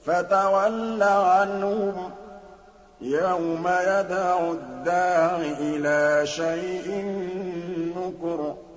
فَتَوَلَّ عَنْهُمْ ۘ يَوْمَ يَدْعُ الدَّاعِ إِلَىٰ شَيْءٍ نُّكُرٍ